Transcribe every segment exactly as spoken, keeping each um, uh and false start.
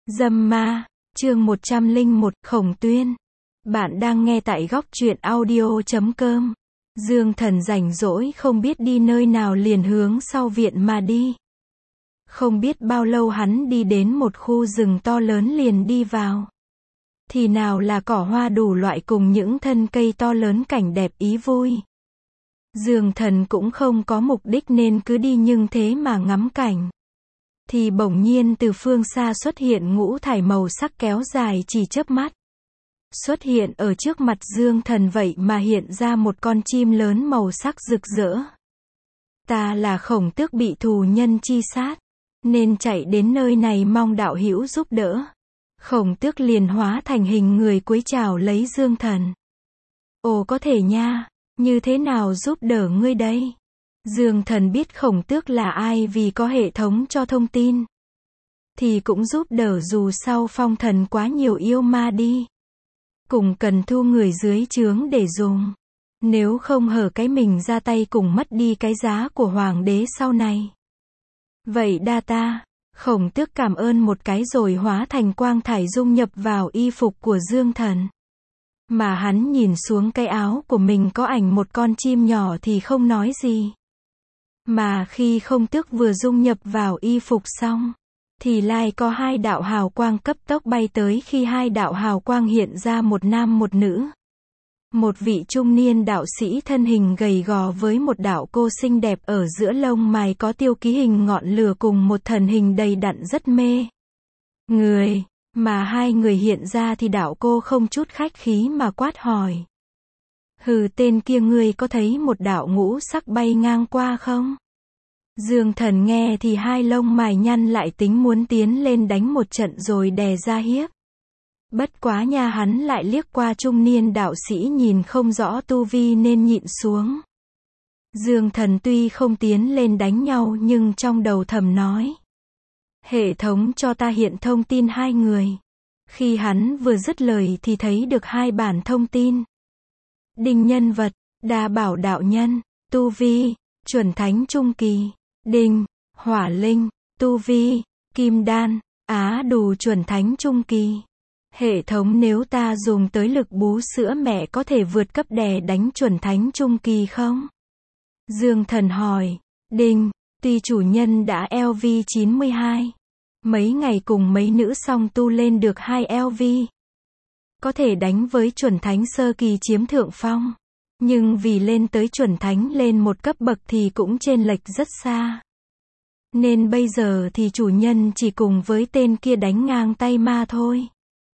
Dâm ma, chương một trăm lẻ một, Khổng Tuyên. Bạn đang nghe tại góc truyện audio chấm com. Dương Thần rảnh rỗi không biết đi nơi nào liền hướng sau viện mà đi. Không biết bao lâu hắn đi đến một khu rừng to lớn liền đi vào. Thì nào là cỏ hoa đủ loại cùng những thân cây to lớn cảnh đẹp ý vui. Dương Thần cũng không có mục đích nên cứ đi nhưng thế mà ngắm cảnh. Thì bỗng nhiên từ phương xa xuất hiện ngũ thải màu sắc kéo dài chỉ chớp mắt. Xuất hiện ở trước mặt Dương Thần vậy mà hiện ra một con chim lớn màu sắc rực rỡ. Ta là Khổng Tước bị thù nhân chi sát, nên chạy đến nơi này mong đạo hữu giúp đỡ. Khổng Tước liền hóa thành hình người cúi chào lấy Dương Thần. Ồ có thể nha, như thế nào giúp đỡ ngươi đây? Dương Thần biết Khổng Tước là ai vì có hệ thống cho thông tin. Thì cũng giúp đỡ dù sau phong thần quá nhiều yêu ma đi. Cùng cần thu người dưới trướng để dùng. Nếu không hở cái mình ra tay cùng mất đi cái giá của hoàng đế sau này. Vậy đa ta. Khổng Tước cảm ơn một cái rồi hóa thành quang thải dung nhập vào y phục của Dương Thần. Mà hắn nhìn xuống cái áo của mình có ảnh một con chim nhỏ thì không nói gì. Mà khi Khổng Tước vừa dung nhập vào y phục xong, thì lại có hai đạo hào quang cấp tốc bay tới khi hai đạo hào quang hiện ra một nam một nữ. Một vị trung niên đạo sĩ thân hình gầy gò với một đạo cô xinh đẹp ở giữa lông mày có tiêu ký hình ngọn lửa cùng một thần hình đầy đặn rất mê người. Mà hai người hiện ra thì đạo cô không chút khách khí mà quát hỏi. Hừ tên kia ngươi có thấy một đạo ngũ sắc bay ngang qua không? Dương Thần nghe thì hai lông mày nhăn lại tính muốn tiến lên đánh một trận rồi đè ra hiếp. Bất quá nha hắn lại liếc qua trung niên đạo sĩ nhìn không rõ tu vi nên nhịn xuống. Dương Thần tuy không tiến lên đánh nhau nhưng trong đầu thầm nói. Hệ thống cho ta hiện thông tin hai người. Khi hắn vừa dứt lời thì thấy được hai bản thông tin. Đinh nhân vật, Đa Bảo đạo nhân, tu vi, chuẩn thánh trung kỳ. Đinh, hỏa linh, tu vi, kim đan, á đủ chuẩn thánh trung kỳ. Hệ thống nếu ta dùng tới lực bú sữa mẹ có thể vượt cấp đè đánh chuẩn thánh trung kỳ không? Dương Thần hỏi. Đinh, tuy chủ nhân đã L V chín mươi hai. Mấy ngày cùng mấy nữ song tu lên được hai L V. Có thể đánh với chuẩn thánh sơ kỳ chiếm thượng phong. Nhưng vì lên tới chuẩn thánh lên một cấp bậc thì cũng chênh lệch rất xa. Nên bây giờ thì chủ nhân chỉ cùng với tên kia đánh ngang tay ma thôi.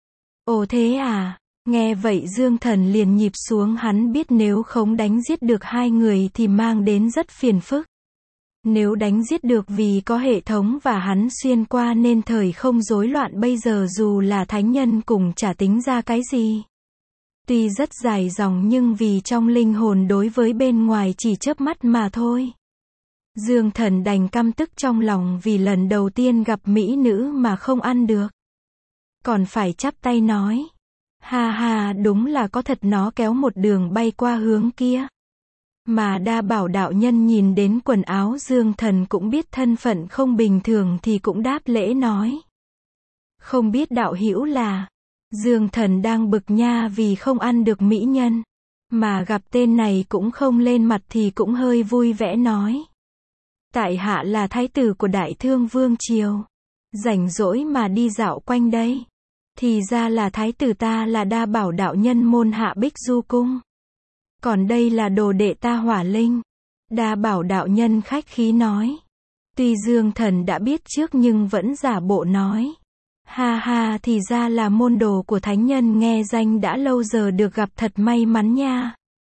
Ồ thế à, nghe vậy Dương Thần liền nhịp xuống hắn biết nếu không đánh giết được hai người thì mang đến rất phiền phức. Nếu đánh giết được vì có hệ thống và hắn xuyên qua nên thời không rối loạn bây giờ dù là thánh nhân cùng chả tính ra cái gì. Tuy rất dài dòng nhưng vì trong linh hồn đối với bên ngoài chỉ chớp mắt mà thôi. Dương Thần đành căm tức trong lòng vì lần đầu tiên gặp mỹ nữ mà không ăn được. Còn phải chắp tay nói. Ha ha đúng là có thật nó kéo một đường bay qua hướng kia. Mà Đa Bảo đạo nhân nhìn đến quần áo Dương Thần cũng biết thân phận không bình thường thì cũng đáp lễ nói. Không biết đạo hữu là. Dương Thần đang bực nha vì không ăn được mỹ nhân. Mà gặp tên này cũng không lên mặt thì cũng hơi vui vẻ nói. Tại hạ là thái tử của Đại Thương Vương Triều. Rảnh rỗi mà đi dạo quanh đây. Thì ra là thái tử ta là Đa Bảo đạo nhân môn hạ Bích Du Cung. Còn đây là đồ đệ ta Hỏa Linh. Đa Bảo đạo nhân khách khí nói. Tuy Dương Thần đã biết trước nhưng vẫn giả bộ nói. Ha ha thì ra là môn đồ của thánh nhân nghe danh đã lâu giờ được gặp thật may mắn nha.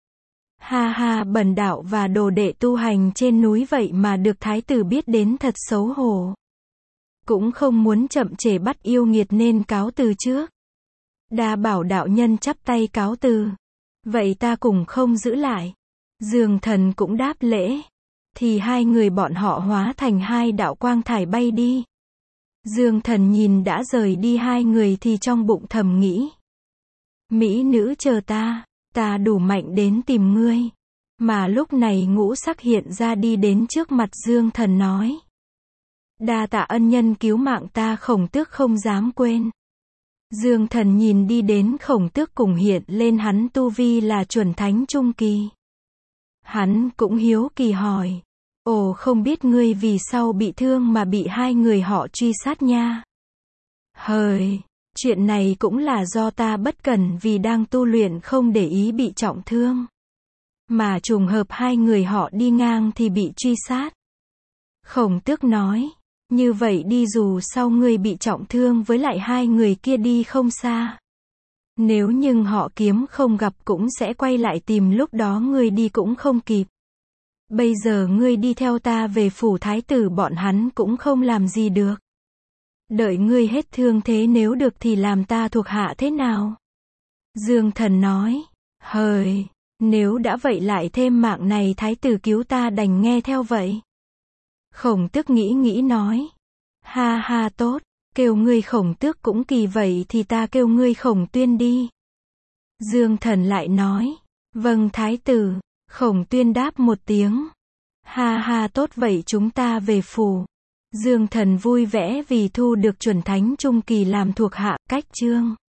Ha ha bần đạo và đồ đệ tu hành trên núi vậy mà được thái tử biết đến thật xấu hổ. Cũng không muốn chậm trễ bắt yêu nghiệt nên cáo từ trước. Đa Bảo đạo nhân chắp tay cáo từ. Vậy ta cùng không giữ lại. Dương Thần cũng đáp lễ. Thì hai người bọn họ hóa thành hai đạo quang thải bay đi. Dương Thần nhìn đã rời đi hai người thì trong bụng thầm nghĩ. Mỹ nữ chờ ta, ta đủ mạnh đến tìm ngươi. Mà lúc này ngũ sắc hiện ra đi đến trước mặt Dương Thần nói. Đa tạ ân nhân cứu mạng ta, Khổng Tước không dám quên. Dương Thần nhìn đi đến Khổng Tước cùng hiện lên hắn tu vi là chuẩn thánh trung kỳ. Hắn cũng hiếu kỳ hỏi, ồ không biết ngươi vì sao bị thương mà bị hai người họ truy sát nha. Hời, chuyện này cũng là do ta bất cẩn vì đang tu luyện không để ý bị trọng thương. Mà trùng hợp hai người họ đi ngang thì bị truy sát. Khổng Tước nói, như vậy đi dù sau ngươi bị trọng thương với lại hai người kia đi không xa. Nếu nhưng họ kiếm không gặp cũng sẽ quay lại tìm, lúc đó ngươi đi cũng không kịp. Bây giờ ngươi đi theo ta về phủ thái tử, bọn hắn cũng không làm gì được. Đợi ngươi hết thương thế nếu được thì làm ta thuộc hạ thế nào? Dương Thần nói, hời, nếu đã vậy lại thêm mạng này thái tử cứu ta đành nghe theo vậy. Khổng Tước nghĩ nghĩ nói, ha ha tốt, kêu ngươi Khổng Tước cũng kỳ vậy thì ta kêu ngươi Khổng Tuyên đi. Dương Thần lại nói, vâng thái tử. Khổng Tuyên đáp một tiếng, ha ha tốt vậy chúng ta về phủ. Dương Thần vui vẻ vì thu được chuẩn thánh trung kỳ làm thuộc hạ. Cách chương